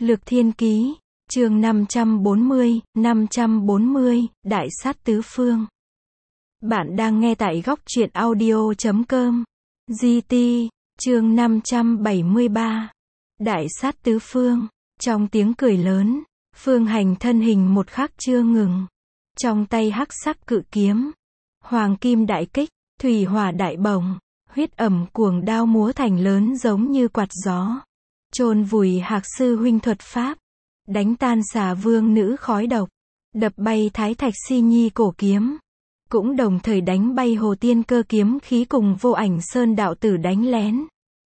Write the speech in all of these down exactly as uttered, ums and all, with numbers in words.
Lược Thiên Ký, chương năm trăm bốn mươi, năm trăm bốn mươi, Đại sát tứ phương. Bạn đang nghe tại góc truyện audio chấm com. giê tê, chương năm trăm bảy mươi ba. Đại sát tứ phương. Trong tiếng cười lớn, Phương Hành thân hình một khắc chưa ngừng. Trong tay hắc sắc cự kiếm, hoàng kim đại kích, thủy hỏa đại bổng, huyết ẩm cuồng đao múa thành lớn giống như quạt gió. Chôn vùi Hạc sư huynh thuật pháp, đánh tan Xà Vương nữ khói độc, đập bay Thái Thạch Si Nhi cổ kiếm, cũng đồng thời đánh bay Hồ Tiên Cơ kiếm khí cùng Vô Ảnh Sơn đạo tử đánh lén.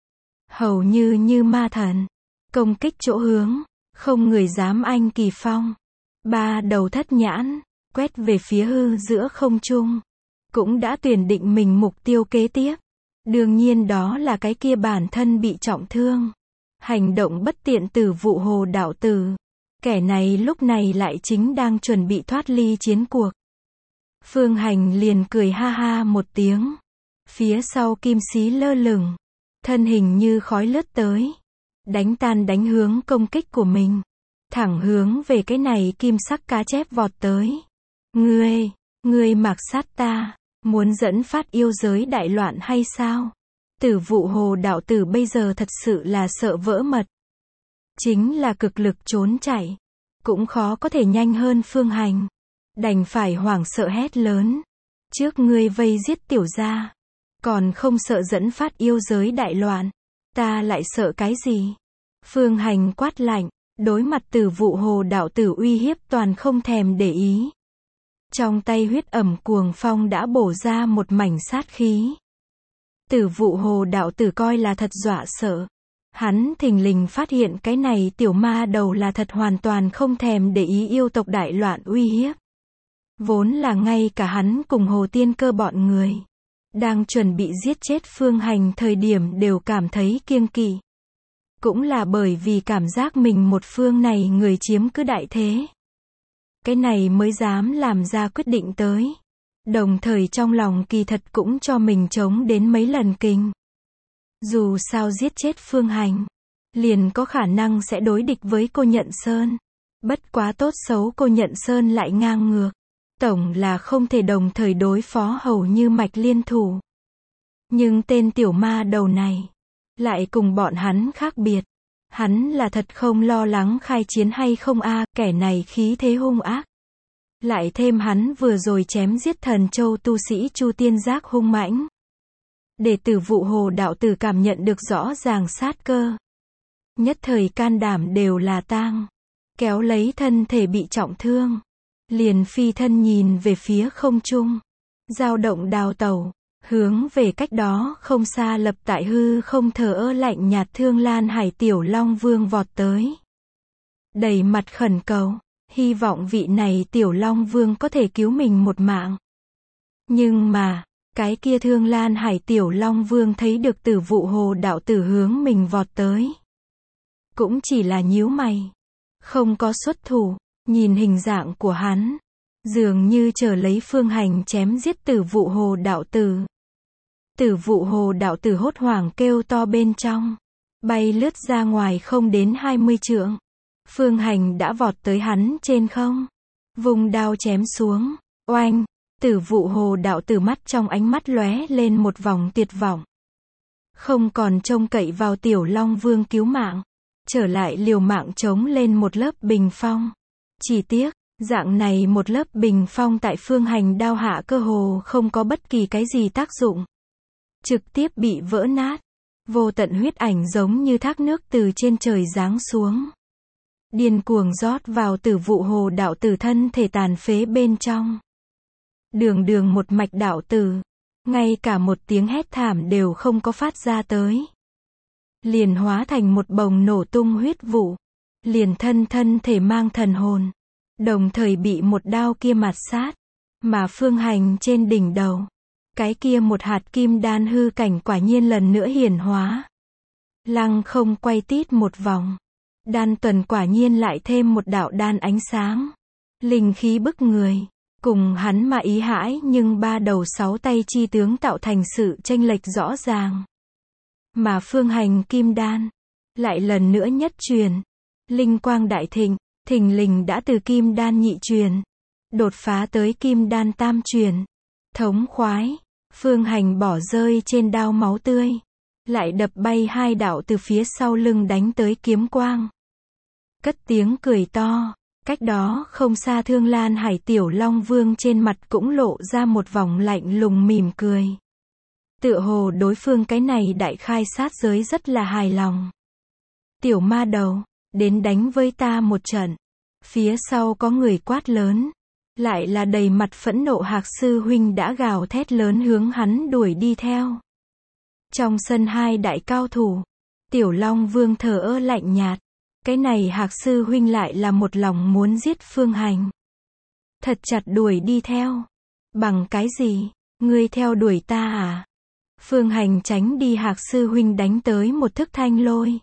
Hầu như như ma thần, công kích chỗ hướng, không người dám anh kỳ phong. Ba đầu thất nhãn, quét về phía hư giữa không trung, cũng đã tuyển định mình mục tiêu kế tiếp. Đương nhiên đó là cái kia bản thân bị trọng thương, hành động bất tiện Tử Vụ Hồ đạo tử. Kẻ này lúc này lại chính đang chuẩn bị thoát ly chiến cuộc. Phương Hành liền cười ha ha một tiếng. Phía sau kim xí lơ lửng, thân hình như khói lướt tới, đánh tan đánh hướng công kích của mình, thẳng hướng về cái này kim sắc cá chép vọt tới. Ngươi, ngươi mạc sát ta, muốn dẫn phát yêu giới đại loạn hay sao? Tử Vụ Hồ đạo tử bây giờ thật sự là sợ vỡ mật. Chính là cực lực trốn chạy, cũng khó có thể nhanh hơn Phương Hành. Đành phải hoảng sợ hét lớn. Trước ngươi vây giết tiểu gia, còn không sợ dẫn phát yêu giới đại loạn, ta lại sợ cái gì? Phương Hành quát lạnh, đối mặt Tử Vụ Hồ đạo tử uy hiếp toàn không thèm để ý. Trong tay huyết ẩm cuồng phong đã bổ ra một mảnh sát khí. Tử Vụ Hồ đạo tử coi là thật dọa sợ. Hắn thình lình phát hiện cái này tiểu ma đầu là thật hoàn toàn không thèm để ý yêu tộc đại loạn uy hiếp. Vốn là ngay cả hắn cùng Hồ Tiên Cơ bọn người, đang chuẩn bị giết chết Phương Hành thời điểm đều cảm thấy kiêng kỵ. Cũng là bởi vì cảm giác mình một phương này người chiếm cứ đại thế. Cái này mới dám làm ra quyết định tới. Đồng thời trong lòng kỳ thật cũng cho mình chống đến mấy lần kinh. Dù sao giết chết Phương Hành, liền có khả năng sẽ đối địch với Cô Nhận Sơn. Bất quá tốt xấu Cô Nhận Sơn lại ngang ngược. Tổng là không thể đồng thời đối phó hầu như mạch liên thủ. Nhưng tên tiểu ma đầu này, lại cùng bọn hắn khác biệt. Hắn là thật không lo lắng khai chiến hay không a, kẻ này khí thế hung ác. Lại thêm hắn vừa rồi chém giết Thần Châu tu sĩ Chu Tiên Giác hung mãnh. Để Tử Vụ Hồ đạo tử cảm nhận được rõ ràng sát cơ. Nhất thời can đảm đều là tang. Kéo lấy thân thể bị trọng thương, liền phi thân nhìn về phía không trung, dao động đào tẩu, hướng về cách đó không xa lập tại hư không thờ ơ lạnh nhạt Thương Lan Hải Tiểu Long Vương vọt tới. Đầy mặt khẩn cầu, hy vọng vị này Tiểu Long Vương có thể cứu mình một mạng. Nhưng mà, cái kia Thương Lan Hải Tiểu Long Vương thấy được Tử Vụ Hồ đạo tử hướng mình vọt tới, cũng chỉ là nhíu mày, không có xuất thủ. Nhìn hình dạng của hắn, dường như chờ lấy Phương Hành chém giết Tử Vụ Hồ đạo tử. Tử Vụ Hồ đạo tử hốt hoảng kêu to bên trong, bay lướt ra ngoài không đến hai mươi trượng. Phương Hành đã vọt tới hắn trên không, vùng đao chém xuống, oanh. Tử Vụ Hồ đạo tử mắt trong ánh mắt lóe lên một vòng tuyệt vọng. Không còn trông cậy vào Tiểu Long Vương cứu mạng, trở lại liều mạng chống lên một lớp bình phong. Chỉ tiếc, dạng này một lớp bình phong tại Phương Hành đao hạ cơ hồ không có bất kỳ cái gì tác dụng. Trực tiếp bị vỡ nát. Vô tận huyết ảnh giống như thác nước từ trên trời giáng xuống. Điên cuồng rót vào Tử Vụ Hồ đạo tử thân thể tàn phế bên trong. Đường đường một mạch đạo tử, ngay cả một tiếng hét thảm đều không có phát ra tới. Liền hóa thành một bồng nổ tung huyết vụ. Liền thân thân thể mang thần hồn, đồng thời bị một đao kia mạt sát. Mà Phương Hành trên đỉnh đầu, cái kia một hạt kim đan hư cảnh quả nhiên lần nữa hiển hóa. Lăng không quay tít một vòng, đan tuần quả nhiên lại thêm một đạo đan ánh sáng, linh khí bức người, cùng hắn mà ý hãi nhưng ba đầu sáu tay chi tướng tạo thành sự chênh lệch rõ ràng. Mà Phương Hành kim đan, lại lần nữa nhất truyền. linh quang đại thịnh, thình lình đã từ kim đan nhị truyền, đột phá tới kim đan tam truyền. Thống khoái, Phương Hành bỏ rơi trên đao máu tươi, lại đập bay hai đạo từ phía sau lưng đánh tới kiếm quang. Cất tiếng cười to, cách đó không xa Thương Lan Hải Tiểu Long Vương trên mặt cũng lộ ra một vòng lạnh lùng mỉm cười. Tựa hồ đối phương cái này đại khai sát giới rất là hài lòng. Tiểu ma đầu, đến đánh với ta một trận. Phía sau có người quát lớn. Lại là đầy mặt phẫn nộ Hạc sư huynh đã gào thét lớn hướng hắn đuổi đi theo. Trong sân hai đại cao thủ, Tiểu Long Vương thờ ơ lạnh nhạt. Cái này Hạc sư huynh lại là một lòng muốn giết Phương Hành. Thật chặt đuổi đi theo. Bằng cái gì? Ngươi theo đuổi ta à? Phương Hành tránh đi Hạc sư huynh đánh tới một thức thanh lôi.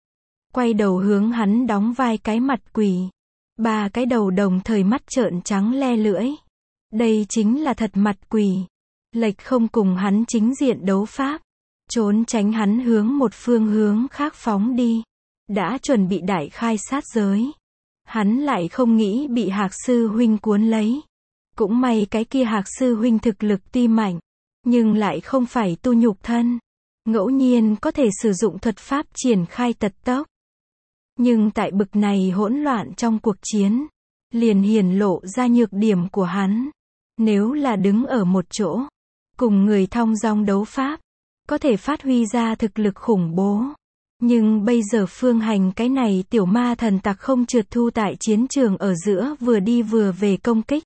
Quay đầu hướng hắn đóng vai cái mặt quỷ. Ba cái đầu đồng thời mắt trợn trắng le lưỡi. Đây chính là thật mặt quỷ. Lệch không cùng hắn chính diện đấu pháp. Trốn tránh hắn hướng một phương hướng khác phóng đi. Đã chuẩn bị đại khai sát giới. Hắn lại không nghĩ bị Hạc sư huynh cuốn lấy. Cũng may cái kia Hạc sư huynh thực lực tuy mạnh, nhưng lại không phải tu nhục thân. Ngẫu nhiên có thể sử dụng thuật pháp triển khai tật tốc. Nhưng tại bực này hỗn loạn trong cuộc chiến, liền hiển lộ ra nhược điểm của hắn. Nếu là đứng ở một chỗ, cùng người thong dong đấu pháp, có thể phát huy ra thực lực khủng bố. Nhưng bây giờ Phương Hành cái này tiểu ma thần tặc không trượt thu tại chiến trường ở giữa vừa đi vừa về công kích.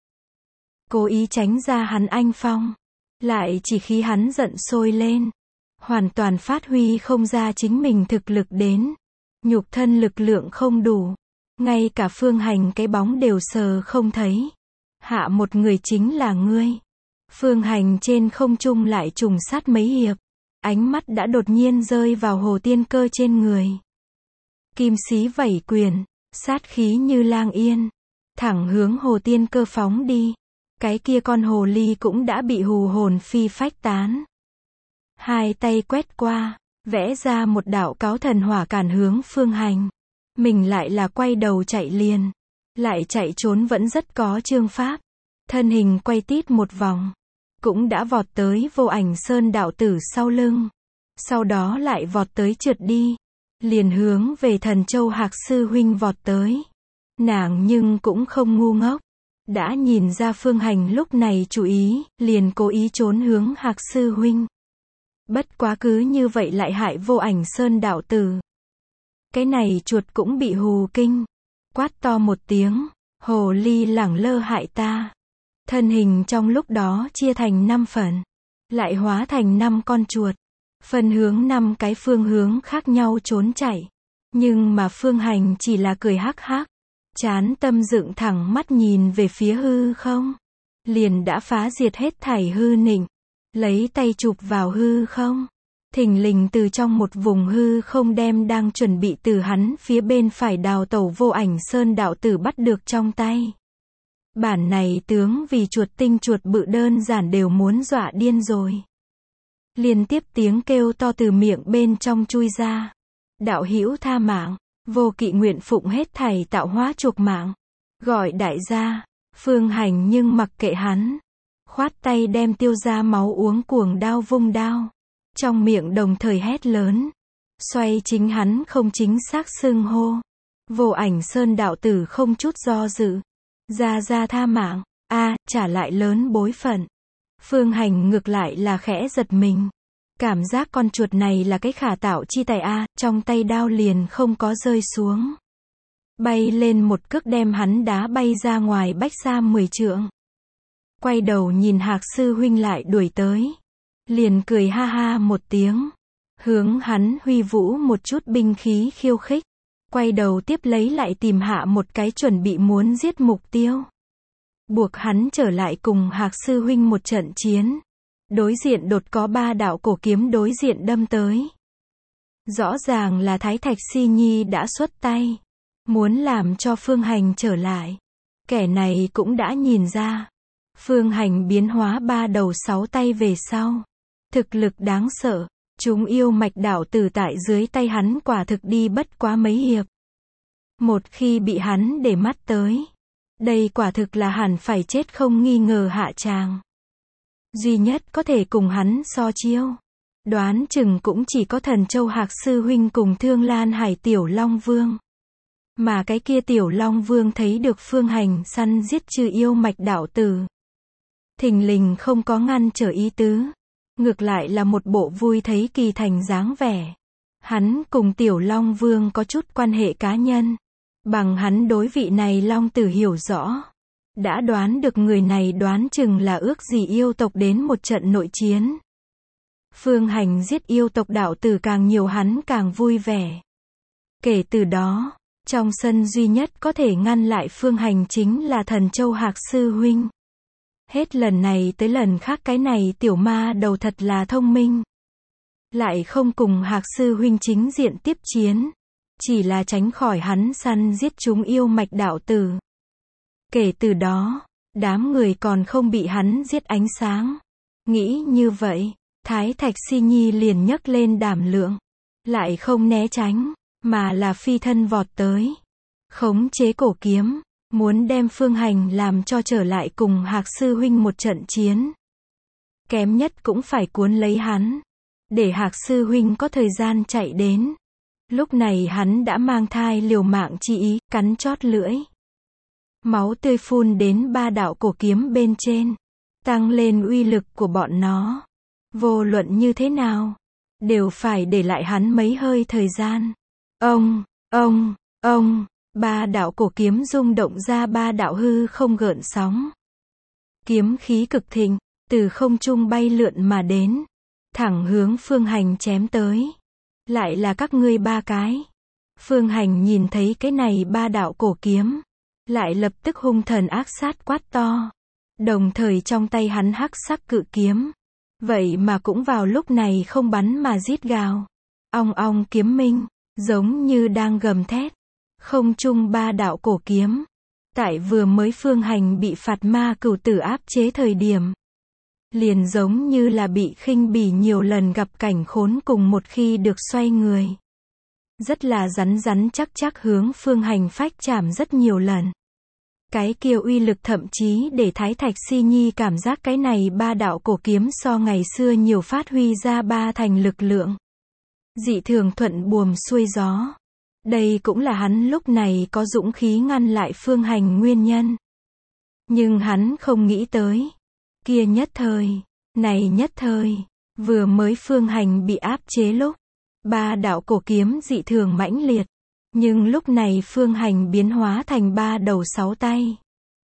Cố ý tránh ra hắn anh phong. Lại chỉ khi hắn giận sôi lên. Hoàn toàn phát huy không ra chính mình thực lực đến. Nhục thân lực lượng không đủ. Ngay cả Phương Hành cái bóng đều sờ không thấy. Hạ một người chính là ngươi. Phương Hành trên không trung lại trùng sát mấy hiệp. Ánh mắt đã đột nhiên rơi vào Hồ Tiên Cơ trên người. Kim xí vẩy quyền, sát khí như lang yên. Thẳng hướng Hồ Tiên Cơ phóng đi. Cái kia con hồ ly cũng đã bị hù hồn phi phách tán. Hai tay quét qua, vẽ ra một đạo cáo thần hỏa cản hướng Phương Hành. Mình lại là quay đầu chạy liền. Lại chạy trốn vẫn rất có chương pháp. Thân hình quay tít một vòng. Cũng đã vọt tới Vô Ảnh Sơn đạo tử sau lưng. Sau đó lại vọt tới trượt đi. Liền hướng về Thần Châu Hạc sư huynh vọt tới. Nàng nhưng cũng không ngu ngốc. Đã nhìn ra Phương Hành lúc này chú ý, liền cố ý trốn hướng Hạc sư huynh. Bất quá cứ như vậy lại hại Vô Ảnh Sơn đạo tử. Cái này chuột cũng bị hù kinh. Quát to một tiếng, hồ ly lẳng lơ hại ta. Thân hình trong lúc đó chia thành năm phần. Lại hóa thành năm con chuột. Phân hướng năm cái phương hướng khác nhau trốn chạy. Nhưng mà Phương Hành chỉ là cười hắc hắc. Chán tâm dựng thẳng mắt nhìn về phía hư không. Liền đã phá diệt hết thảy hư nịnh. Lấy tay chụp vào hư không. Thình lình từ trong một vùng hư không đem đang chuẩn bị từ hắn phía bên phải đào tẩu Vô Ảnh Sơn đạo tử bắt được trong tay. Bản này tướng vì chuột tinh chuột bự đơn giản đều muốn dọa điên rồi. Liên tiếp tiếng kêu to từ miệng bên trong chui ra. Đạo hữu tha mạng, vô kỵ nguyện phụng hết thảy tạo hóa chuộc mạng. Gọi đại gia, Phương Hành nhưng mặc kệ hắn. Khoát tay đem tiêu ra máu uống cuồng đao vung đao. Trong miệng đồng thời hét lớn. Xoay chính hắn không chính xác xưng hô. Vô Ảnh Sơn đạo tử không chút do dự. Ra ra tha mạng, a à, trả lại lớn bối phận. Phương Hành ngược lại là khẽ giật mình. Cảm giác con chuột này là cái khả tạo chi tài a à, trong tay đao liền không có rơi xuống. Bay lên một cước đem hắn đá bay ra ngoài bách xa mười trượng. Quay đầu nhìn Hạc sư huynh lại đuổi tới. Liền cười ha ha một tiếng. Hướng hắn huy vũ một chút binh khí khiêu khích. Quay đầu tiếp lấy lại tìm hạ một cái chuẩn bị muốn giết mục tiêu. Buộc hắn trở lại cùng Hạc sư huynh một trận chiến. Đối diện đột có ba đạo cổ kiếm đối diện đâm tới. Rõ ràng là Thái Thạch Si Nhi đã xuất tay. Muốn làm cho Phương Hành trở lại. Kẻ này cũng đã nhìn ra. Phương Hành biến hóa ba đầu sáu tay về sau. Thực lực đáng sợ. Chúng yêu mạch đạo tử tại dưới tay hắn quả thực đi bất quá mấy hiệp. Một khi bị hắn để mắt tới, đây quả thực là hẳn phải chết không nghi ngờ hạ tràng. Duy nhất có thể cùng hắn so chiêu, đoán chừng cũng chỉ có Thần Châu Hạc sư huynh cùng Thương Lan Hải Tiểu Long Vương. Mà cái kia Tiểu Long Vương thấy được Phương Hành săn giết trừ yêu mạch đạo tử, thình lình không có ngăn trở ý tứ, ngược lại là một bộ vui thấy kỳ thành dáng vẻ. Hắn cùng Tiểu Long Vương có chút quan hệ cá nhân, bằng hắn đối vị này Long tử hiểu rõ, đã đoán được người này đoán chừng là ước gì yêu tộc đến một trận nội chiến. Phương Hành giết yêu tộc đạo tử càng nhiều hắn càng vui vẻ. Kể từ đó, trong sân duy nhất có thể ngăn lại Phương Hành chính là Thần Châu Hạc sư huynh. Hết lần này tới lần khác cái này tiểu ma đầu thật là thông minh. Lại không cùng Hạc sư huynh chính diện tiếp chiến, chỉ là tránh khỏi hắn săn giết chúng yêu mạch đạo tử. Kể từ đó, đám người còn không bị hắn giết ánh sáng. Nghĩ như vậy, Thái Thạch Si Nhi liền nhấc lên đảm lượng, lại không né tránh, mà là phi thân vọt tới, khống chế cổ kiếm, muốn đem Phương Hành làm cho trở lại cùng Hạc sư huynh một trận chiến. Kém nhất cũng phải cuốn lấy hắn, để Hạc sư huynh có thời gian chạy đến. Lúc này hắn đã mang thai liều mạng chi ý, cắn chót lưỡi. Máu tươi phun đến ba đạo cổ kiếm bên trên, tăng lên uy lực của bọn nó. Vô luận như thế nào, đều phải để lại hắn mấy hơi thời gian. Ông, ông, ông, ba đạo cổ kiếm rung động ra ba đạo hư không gợn sóng. Kiếm khí cực thịnh, từ không trung bay lượn mà đến, thẳng hướng Phương Hành chém tới. Lại là các ngươi ba cái. Phương Hành nhìn thấy cái này ba đạo cổ kiếm, lại lập tức hung thần ác sát quát to. Đồng thời trong tay hắn hắc sắc cự kiếm, vậy mà cũng vào lúc này không bắn mà rít gào. Ong ong kiếm minh, giống như đang gầm thét. Không trung ba đạo cổ kiếm, tại vừa mới Phương Hành bị phạt ma cửu tử áp chế thời điểm, liền giống như là bị khinh bỉ nhiều lần gặp cảnh khốn cùng một khi được xoay người. Rất là rắn rắn chắc chắc hướng Phương Hành phách chạm rất nhiều lần. Cái kia uy lực thậm chí để Thái Thạch Si Nhi cảm giác cái này ba đạo cổ kiếm so ngày xưa nhiều phát huy ra ba thành lực lượng. Dị thường thuận buồm xuôi gió. Đây cũng là hắn lúc này có dũng khí ngăn lại Phương Hành nguyên nhân. Nhưng hắn không nghĩ tới. Kia nhất thời, này nhất thời, vừa mới Phương Hành bị áp chế lúc, ba đạo cổ kiếm dị thường mãnh liệt. Nhưng lúc này Phương Hành biến hóa thành ba đầu sáu tay.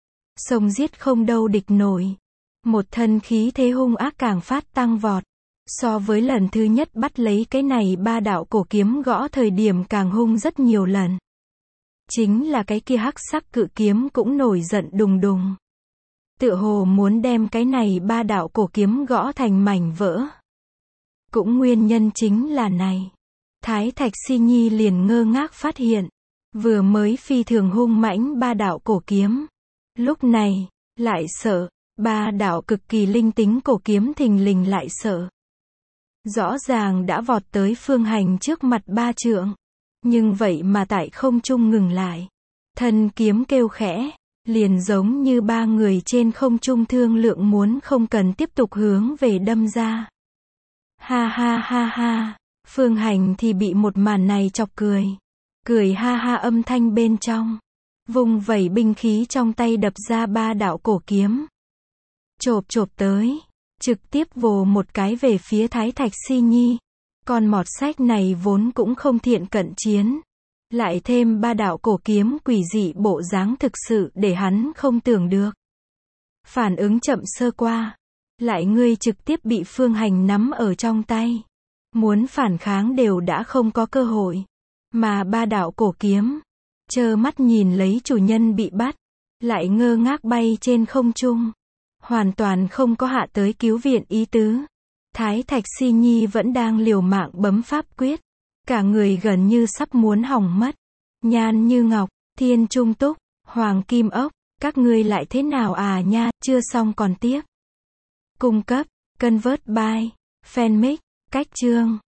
Sông giết không đâu địch nổi. Một thân khí thế hung ác càng phát tăng vọt. So với lần thứ nhất bắt lấy cái này ba đạo cổ kiếm gõ thời điểm càng hung rất nhiều lần. Chính là cái kia hắc sắc cự kiếm cũng nổi giận đùng đùng. Tựa hồ muốn đem cái này ba đạo cổ kiếm gõ thành mảnh vỡ. Cũng nguyên nhân chính là này. Thái Thạch Si Nhi liền ngơ ngác phát hiện. Vừa mới phi thường hung mãnh ba đạo cổ kiếm. Lúc này, lại sợ. Ba đạo cực kỳ linh tính cổ kiếm thình lình lại sợ. Rõ ràng đã vọt tới Phương Hành trước mặt ba trượng. Nhưng vậy mà tại không trung ngừng lại. Thân kiếm kêu khẽ. Liền giống như ba người trên không trung thương lượng muốn không cần tiếp tục hướng về đâm ra. Ha ha ha ha. Phương Hành thì bị một màn này chọc cười. Cười ha ha âm thanh bên trong. Vung vẩy binh khí trong tay đập ra ba đạo cổ kiếm. Chộp chộp tới. Trực tiếp vồ một cái về phía Thái Thạch Si Nhi. Con mọt sách này vốn cũng không thiện cận chiến. Lại thêm ba đạo cổ kiếm quỷ dị bộ dáng thực sự để hắn không tưởng được. Phản ứng chậm sơ qua. Lại ngươi trực tiếp bị Phương Hành nắm ở trong tay. Muốn phản kháng đều đã không có cơ hội. Mà ba đạo cổ kiếm, trơ mắt nhìn lấy chủ nhân bị bắt. Lại ngơ ngác bay trên không trung. Hoàn toàn không có hạ tới cứu viện ý tứ. Thái Thạch Si Nhi vẫn đang liều mạng bấm pháp quyết. Cả người gần như sắp muốn hỏng mất. Nhan Như Ngọc, Thiên Trung Túc, Hoàng Kim Ốc, các ngươi lại thế nào à nha, chưa xong còn tiếp. Cung cấp, Convert by, Fanmic, cách chương.